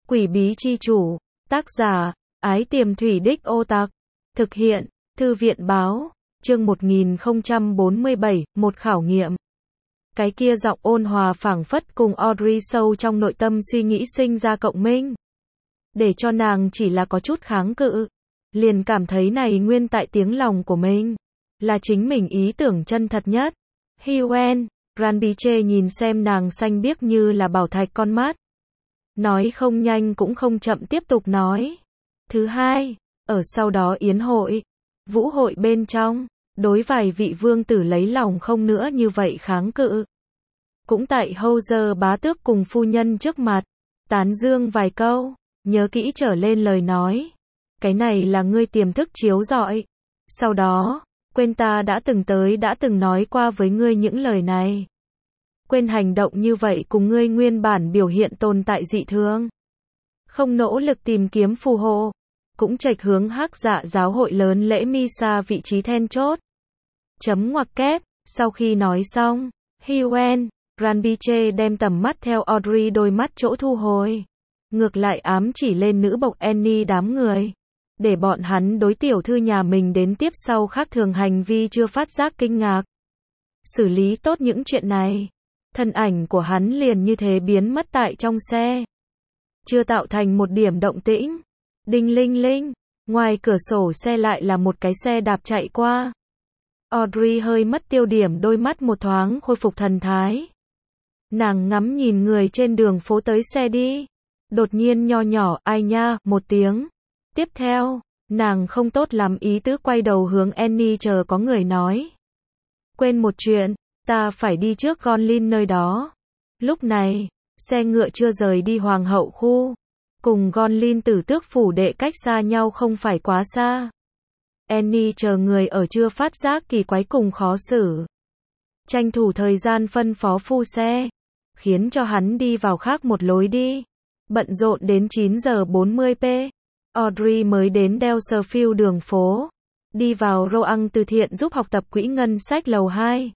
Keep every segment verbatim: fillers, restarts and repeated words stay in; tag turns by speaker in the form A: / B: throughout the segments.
A: Quỷ bí chi chủ, tác giả, Ái Tiềm Thủy Đích Ô Tạc, thực hiện, Thư viện báo, chương một nghìn không trăm bốn mươi bảy, một khảo nghiệm. Cái kia giọng ôn hòa phảng phất cùng Audrey sâu trong nội tâm suy nghĩ sinh ra cộng minh. Để cho nàng chỉ là có chút kháng cự, liền cảm thấy này nguyên tại tiếng lòng của mình, là chính mình ý tưởng chân thật nhất. Hughen, Ranbiche nhìn xem nàng xanh biếc như là bảo thạch con mắt. Nói không nhanh cũng không chậm tiếp tục nói. Thứ hai, ở sau đó yến hội, vũ hội bên trong, đối vài vị vương tử lấy lòng không nữa như vậy kháng cự. Cũng tại Howser bá tước cùng phu nhân trước mặt, tán dương vài câu, nhớ kỹ trở lên lời nói. Cái này là ngươi tiềm thức chiếu rọi. Sau đó, quên ta đã từng tới đã từng nói qua với ngươi những lời này. Quên hành động như vậy cùng ngươi nguyên bản biểu hiện tồn tại dị thường. Không nỗ lực tìm kiếm phù hộ. Cũng chệch hướng hắc dạ giáo hội lớn lễ Misa vị trí then chốt. Chấm ngoặc kép, sau khi nói xong, Hughen, Ranbiche đem tầm mắt theo Audrey đôi mắt chỗ thu hồi. Ngược lại ám chỉ lên nữ bộc Annie đám người. Để bọn hắn đối tiểu thư nhà mình đến tiếp sau khác thường hành vi chưa phát giác kinh ngạc. Xử lý tốt những chuyện này. Thân ảnh của hắn liền như thế biến mất tại trong xe. Chưa tạo thành một điểm động tĩnh. Đinh linh linh, ngoài cửa sổ xe lại là một cái xe đạp chạy qua. Audrey hơi mất tiêu điểm đôi mắt một thoáng khôi phục thần thái. Nàng ngắm nhìn người trên đường phố tới xe đi. Đột nhiên nho nhỏ, ai nha, một tiếng. Tiếp theo, nàng không tốt lắm ý tứ quay đầu hướng Annie chờ có người nói. Quên một chuyện, ta phải đi trước Gonlin nơi đó. Lúc này, xe ngựa chưa rời đi hoàng hậu khu. Cùng Gonlin tử tước phủ đệ cách xa nhau không phải quá xa. Annie chờ người ở chưa phát giác kỳ quái cùng khó xử. Tranh thủ thời gian phân phó phu xe. Khiến cho hắn đi vào khác một lối đi. Bận rộn đến chín giờ bốn mươi p. Audrey mới đến Delserfield đường phố. Đi vào Roang từ thiện giúp học tập quỹ ngân sách lầu hai.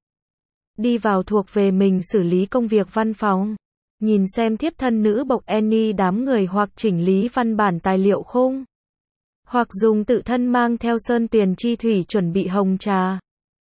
A: Đi vào thuộc về mình xử lý công việc văn phòng. Nhìn xem thiếp thân nữ bộc Annie đám người hoặc chỉnh lý văn bản tài liệu khung. Hoặc dùng tự thân mang theo sơn tiền chi thủy chuẩn bị hồng trà.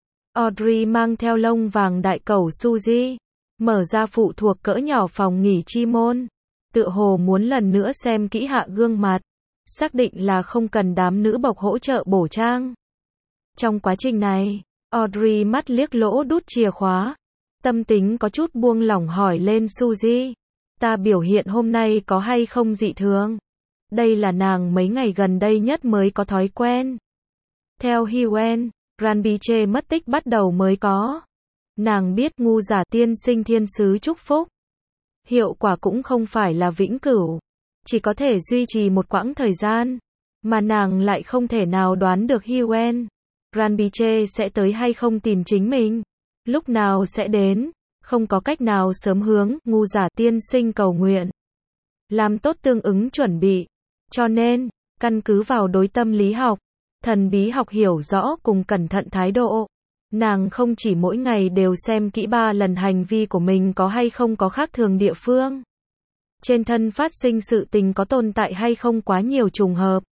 A: Audrey mang theo lông vàng đại cẩu Suzy. Mở ra phụ thuộc cỡ nhỏ phòng nghỉ chi môn. Tựa hồ muốn lần nữa xem kỹ hạ gương mặt. Xác định là không cần đám nữ bộc hỗ trợ bổ trang. Trong quá trình này, Audrey mắt liếc lỗ đút chìa khóa. Tâm tính có chút buông lỏng hỏi lên Suzy. Ta biểu hiện hôm nay có hay không dị thường? Đây là nàng mấy ngày gần đây nhất mới có thói quen. Theo Hughen, Ranbiche mất tích bắt đầu mới có. Nàng biết ngu giả tiên sinh thiên sứ chúc phúc. Hiệu quả cũng không phải là vĩnh cửu. Chỉ có thể duy trì một quãng thời gian. Mà nàng lại không thể nào đoán được Hughen, Ranbiche sẽ tới hay không tìm chính mình. Lúc nào sẽ đến. Không có cách nào sớm hướng ngu giả tiên sinh cầu nguyện. Làm tốt tương ứng chuẩn bị. Cho nên, căn cứ vào đối tâm lý học, thần bí học hiểu rõ cùng cẩn thận thái độ. Nàng không chỉ mỗi ngày đều xem kỹ ba lần hành vi của mình có hay không có khác thường địa phương. Trên thân phát sinh sự tình có tồn tại hay không quá nhiều trùng hợp.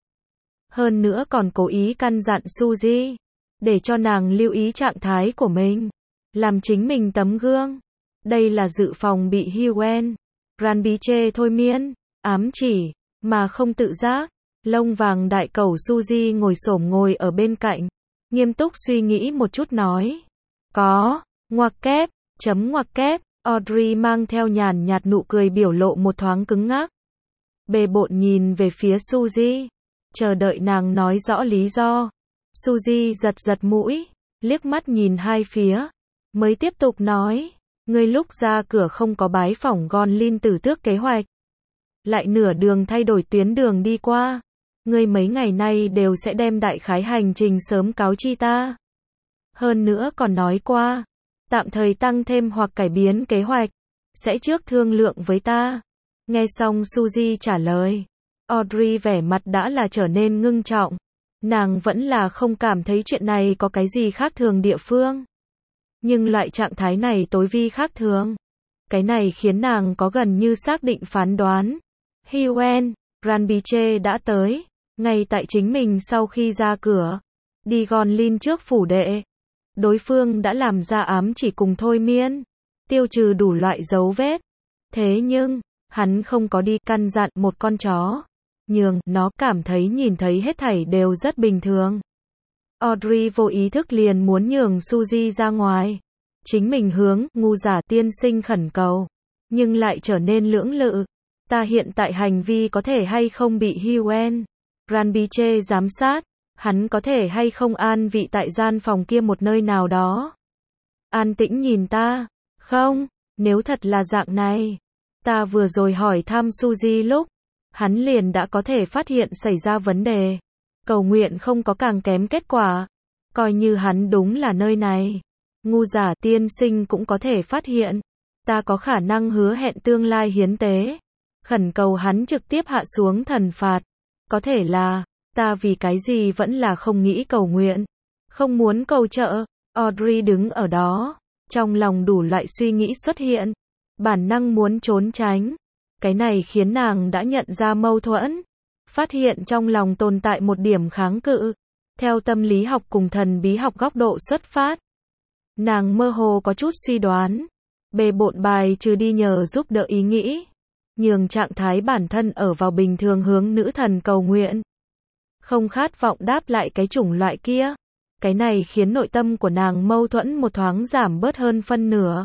A: Hơn nữa còn cố ý căn dặn Suzy. Để cho nàng lưu ý trạng thái của mình. Làm chính mình tấm gương. Đây là dự phòng bị Hughen, Ranbiche thôi miên, ám chỉ, mà không tự giác. Lông vàng đại cẩu Suzy ngồi xổm ngồi ở bên cạnh. Nghiêm túc suy nghĩ một chút nói. Có, ngoặc kép, chấm ngoặc kép. Audrey mang theo nhàn nhạt nụ cười biểu lộ một thoáng cứng ngắc. Bề bộn nhìn về phía Suzy. Chờ đợi nàng nói rõ lý do. Suzy giật giật mũi. Liếc mắt nhìn hai phía. Mới tiếp tục nói. Ngươi lúc ra cửa không có bái phỏng Gonlin tử tước kế hoạch. Lại nửa đường thay đổi tuyến đường đi qua. Ngươi mấy ngày nay đều sẽ đem đại khái hành trình sớm cáo chi ta. Hơn nữa còn nói qua. Tạm thời tăng thêm hoặc cải biến kế hoạch. Sẽ trước thương lượng với ta. Nghe xong Suzy trả lời. Audrey vẻ mặt đã là trở nên ngưng trọng. Nàng vẫn là không cảm thấy chuyện này có cái gì khác thường địa phương. Nhưng loại trạng thái này tối vi khác thường. Cái này khiến nàng có gần như xác định phán đoán. Hyen, Ranbiche đã tới, ngay tại chính mình sau khi ra cửa. Đi Gon Lin trước phủ đệ. Đối phương đã làm ra ám chỉ cùng thôi miên, tiêu trừ đủ loại dấu vết. Thế nhưng, hắn không có đi căn dặn một con chó. Nhường, nó cảm thấy nhìn thấy hết thảy đều rất bình thường. Audrey vô ý thức liền muốn nhường Suzy ra ngoài. Chính mình hướng, ngu giả tiên sinh khẩn cầu. Nhưng lại trở nên lưỡng lự. Ta hiện tại hành vi có thể hay không bị Hyen, Ranbiche giám sát. Hắn có thể hay không an vị tại gian phòng kia một nơi nào đó. An tĩnh nhìn ta. Không, nếu thật là dạng này. Ta vừa rồi hỏi thăm Suzy lúc. Hắn liền đã có thể phát hiện xảy ra vấn đề. Cầu nguyện không có càng kém kết quả. Coi như hắn đúng là nơi này. Ngu giả tiên sinh cũng có thể phát hiện. Ta có khả năng hứa hẹn tương lai hiến tế. Khẩn cầu hắn trực tiếp hạ xuống thần phạt. Có thể là, ta vì cái gì vẫn là không nghĩ cầu nguyện. Không muốn cầu trợ. Audrey đứng ở đó. Trong lòng đủ loại suy nghĩ xuất hiện. Bản năng muốn trốn tránh. Cái này khiến nàng đã nhận ra mâu thuẫn. Phát hiện trong lòng tồn tại một điểm kháng cự. Theo tâm lý học cùng thần bí học góc độ xuất phát. Nàng mơ hồ có chút suy đoán. Bề bộn bài trừ đi nhờ giúp đỡ ý nghĩ. Nhường trạng thái bản thân ở vào bình thường hướng nữ thần cầu nguyện. Không khát vọng đáp lại cái chủng loại kia. Cái này khiến nội tâm của nàng mâu thuẫn một thoáng giảm bớt hơn phân nửa.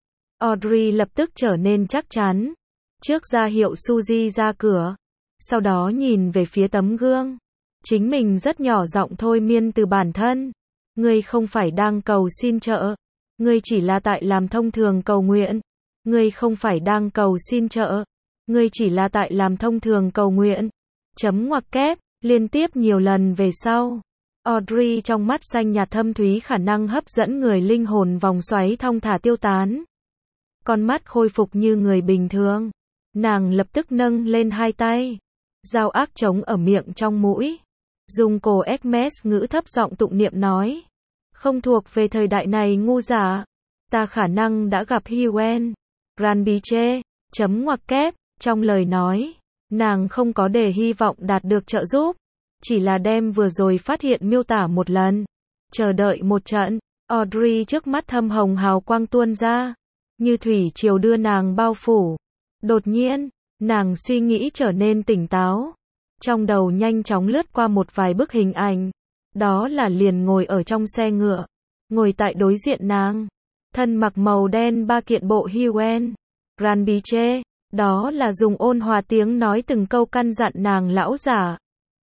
A: Audrey lập tức trở nên chắc chắn. Trước ra hiệu Suzy ra cửa. Sau đó nhìn về phía tấm gương. Chính mình rất nhỏ giọng thôi miên từ bản thân. Ngươi không phải đang cầu xin trợ. Ngươi chỉ là tại làm thông thường cầu nguyện. Ngươi không phải đang cầu xin trợ. Ngươi chỉ là tại làm thông thường cầu nguyện. Chấm ngoặc kép, liên tiếp nhiều lần về sau. Audrey trong mắt xanh nhạt thâm thúy khả năng hấp dẫn người linh hồn vòng xoáy thong thả tiêu tán. Con mắt khôi phục như người bình thường. Nàng lập tức nâng lên hai tay. Dao ác trống ở miệng trong mũi. Dùng cổ Hermes ngữ thấp giọng tụng niệm nói. Không thuộc về thời đại này ngu giả. Ta khả năng đã gặp Hyen, Ranbiche, chấm ngoặc kép, trong lời nói. Nàng không có để hy vọng đạt được trợ giúp. Chỉ là đem vừa rồi phát hiện miêu tả một lần. Chờ đợi một trận. Audrey trước mắt thâm hồng hào quang tuôn ra. Như thủy triều đưa nàng bao phủ. Đột nhiên, nàng suy nghĩ trở nên tỉnh táo. Trong đầu nhanh chóng lướt qua một vài bức hình ảnh. Đó là liền ngồi ở trong xe ngựa. Ngồi tại đối diện nàng. Thân mặc màu đen ba kiện bộ Hyen, Ranbiche. Đó là dùng ôn hòa tiếng nói từng câu căn dặn nàng lão giả.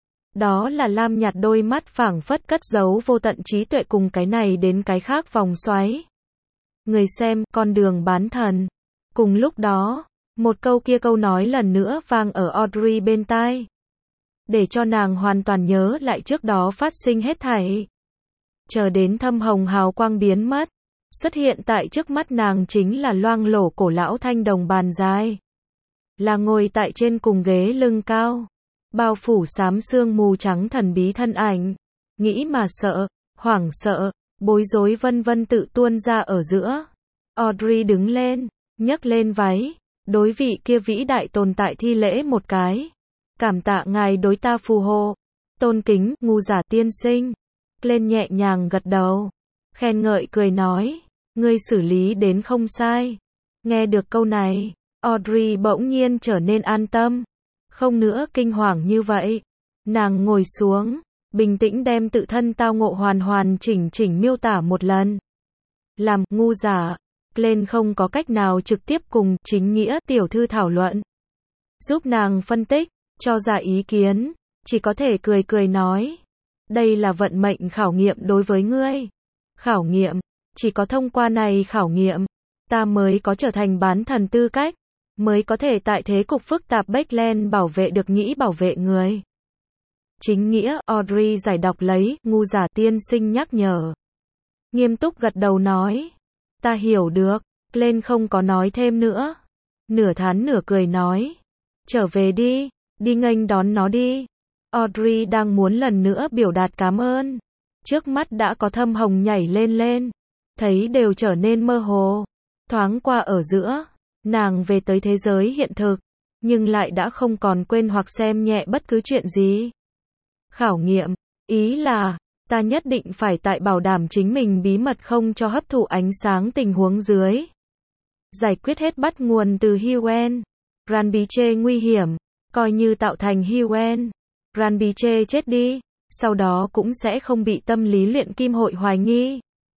A: Đó là lam nhạt đôi mắt phảng phất cất giấu vô tận trí tuệ cùng cái này đến cái khác vòng xoáy. Người xem, con đường bán thần. Cùng lúc đó, một câu kia câu nói lần nữa vang ở Audrey bên tai. Để cho nàng hoàn toàn nhớ lại trước đó phát sinh hết thảy. Chờ đến thâm hồng hào quang biến mất. Xuất hiện tại trước mắt nàng chính là loang lổ cổ lão thanh đồng bàn dài. Là ngồi tại trên cùng ghế lưng cao. Bao phủ xám sương mù trắng thần bí thân ảnh. Nghĩ mà sợ, hoảng sợ, bối rối vân vân tự tuôn ra ở giữa. Audrey đứng lên, nhấc lên váy. Đối vị kia vĩ đại tồn tại thi lễ một cái. Cảm tạ ngài đối ta phù hộ. Tôn kính, ngu giả tiên sinh. Lên nhẹ nhàng gật đầu. Khen ngợi cười nói. Ngươi xử lý đến không sai. Nghe được câu này, Audrey bỗng nhiên trở nên an tâm. Không nữa kinh hoàng như vậy. Nàng ngồi xuống, bình tĩnh đem tự thân tao ngộ hoàn hoàn chỉnh chỉnh miêu tả một lần. Làm ngu giả, Glenn không có cách nào trực tiếp cùng chính nghĩa tiểu thư thảo luận. Giúp nàng phân tích, cho ra ý kiến, chỉ có thể cười cười nói. Đây là vận mệnh khảo nghiệm đối với ngươi. Khảo nghiệm, chỉ có thông qua này khảo nghiệm, ta mới có trở thành bán thần tư cách, mới có thể tại thế cục phức tạp Backland bảo vệ được nghĩ bảo vệ người. Chính nghĩa, Audrey giải đọc lấy, ngu giả tiên sinh nhắc nhở. Nghiêm túc gật đầu nói. Ta hiểu được, Glenn không có nói thêm nữa. Nửa thán nửa cười nói. Trở về đi, đi nghênh đón nó đi. Audrey đang muốn lần nữa biểu đạt cảm ơn. Trước mắt đã có thâm hồng nhảy lên lên. Thấy đều trở nên mơ hồ. Thoáng qua ở giữa, nàng về tới thế giới hiện thực. nhưng lại đã không còn quên hoặc xem nhẹ bất cứ chuyện gì. Khảo nghiệm, ý là, ta nhất định phải tại bảo đảm chính mình bí mật không cho hấp thụ ánh sáng tình huống dưới. Giải quyết hết bắt nguồn từ Huen. Ranbiche nguy hiểm, coi như tạo thành Huen. Ranbiche chết đi, sau đó cũng sẽ không bị tâm lý luyện kim hội hoài nghi.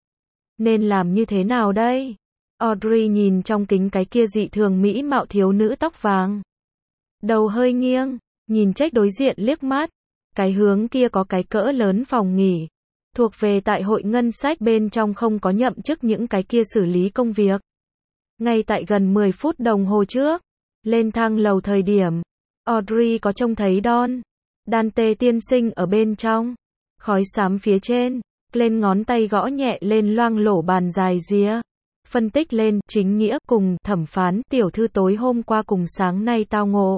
A: Nên làm như thế nào đây? Audrey nhìn trong kính cái kia dị thường mỹ mạo thiếu nữ tóc vàng. Đầu hơi nghiêng, nhìn Jack đối diện liếc mắt. Cái hướng kia có cái cỡ lớn phòng nghỉ. Thuộc về tại hội ngân sách bên trong không có nhậm chức những cái kia xử lý công việc. Ngay tại gần mười phút đồng hồ trước, lên thang lầu thời điểm, Audrey có trông thấy Don. Dante tiên sinh ở bên trong. Khói xám phía trên, lên ngón tay gõ nhẹ lên loang lổ bàn dài rìa. Phân tích lên, chính nghĩa cùng thẩm phán tiểu thư tối hôm qua cùng sáng nay tao ngộ.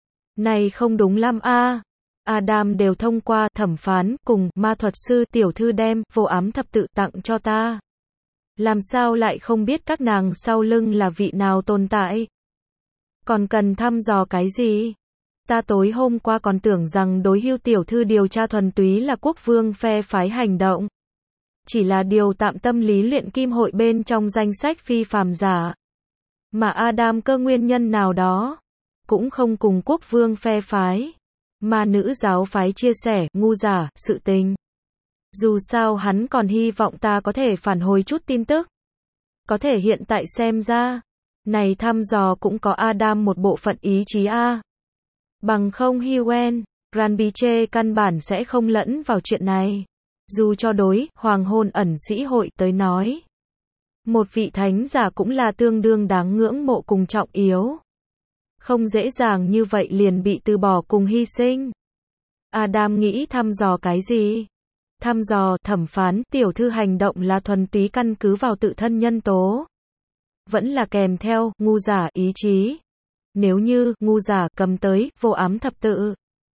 A: Này không đúng lắm a. Adam đều thông qua thẩm phán cùng ma thuật sư tiểu thư đem vô ám thập tự tặng cho ta. Làm sao lại không biết các nàng sau lưng là vị nào tồn tại? Còn cần thăm dò cái gì? Ta tối hôm qua còn tưởng rằng đối hưu tiểu thư điều tra thuần túy là quốc vương phe phái hành động. Chỉ là điều tạm tâm lý luyện kim hội bên trong danh sách phi phàm giả. Mà Adam cơ nguyên nhân nào đó, cũng không cùng quốc vương phe phái, mà nữ giáo phái chia sẻ, ngu giả, sự tình. Dù sao hắn còn hy vọng ta có thể phản hồi chút tin tức. Có thể hiện tại xem ra, này thăm dò cũng có Adam một bộ phận ý chí a. Bằng không Huen, Ranbiche căn bản sẽ không lẫn vào chuyện này. Dù cho đối hoàng hôn ẩn sĩ hội tới nói, một vị thánh giả cũng là tương đương đáng ngưỡng mộ cùng trọng yếu. Không dễ dàng như vậy liền bị từ bỏ cùng hy sinh. Adam nghĩ thăm dò cái gì? Thăm dò thẩm phán tiểu thư hành động là thuần túy căn cứ vào tự thân nhân tố. Vẫn là kèm theo ngu giả ý chí. Nếu như ngu giả cầm tới vô ám thập tự,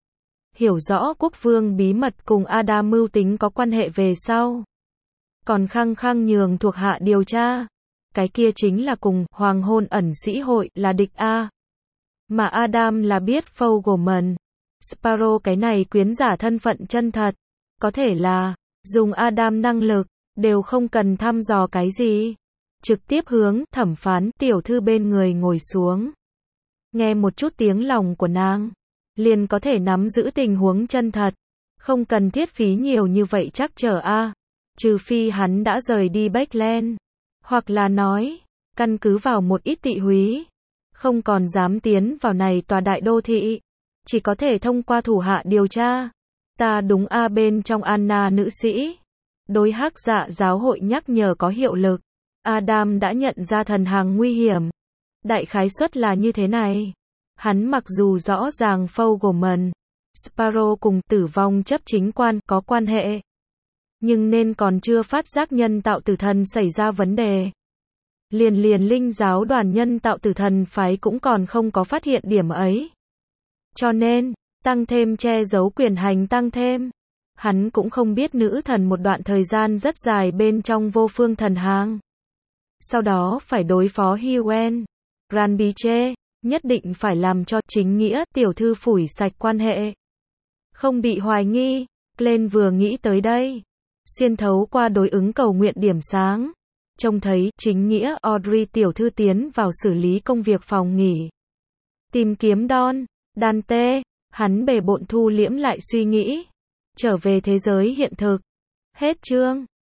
A: hiểu rõ quốc vương bí mật cùng Adam mưu tính có quan hệ về sau, còn khăng khăng nhường thuộc hạ điều tra, cái kia chính là cùng hoàng hôn ẩn sĩ hội là địch a. Mà Adam là biết Fogelman, Sparrow cái này quyến giả thân phận chân thật, có thể là dùng Adam năng lực, đều không cần thăm dò cái gì, trực tiếp hướng thẩm phán tiểu thư bên người ngồi xuống. Nghe một chút tiếng lòng của nàng, liền có thể nắm giữ tình huống chân thật, không cần thiết phí nhiều như vậy chắc chờ a. Trừ phi hắn đã rời đi Backland, hoặc là nói, căn cứ vào một ít tị húy, không còn dám tiến vào này tòa đại đô thị, chỉ có thể thông qua thủ hạ điều tra. Ta đúng a bên trong Anna nữ sĩ, đối hắc dạ giáo hội nhắc nhở có hiệu lực. Adam đã nhận ra thần hàng nguy hiểm. Đại khái suất là như thế này. Hắn mặc dù rõ ràng Fogelman, Sparrow cùng tử vong chấp chính quan có quan hệ, nhưng nên còn chưa phát giác nhân tạo tử thần xảy ra vấn đề. Liền liền linh giáo đoàn nhân tạo tử thần phái cũng còn không có phát hiện điểm ấy. Cho nên, tăng thêm che giấu quyền hành tăng thêm. Hắn cũng không biết nữ thần một đoạn thời gian rất dài bên trong vô phương thần hàng. Sau đó phải đối phó Huen, Ranbiche, nhất định phải làm cho chính nghĩa tiểu thư phủi sạch quan hệ. Không bị hoài nghi, Glenn vừa nghĩ tới đây. Xuyên thấu qua đối ứng cầu nguyện điểm sáng. Trông thấy chính nghĩa Audrey tiểu thư tiến vào xử lý công việc phòng nghỉ. Tìm kiếm Don, Dante, hắn bề bộn thu liễm lại suy nghĩ. Trở về thế giới hiện thực. Hết chương.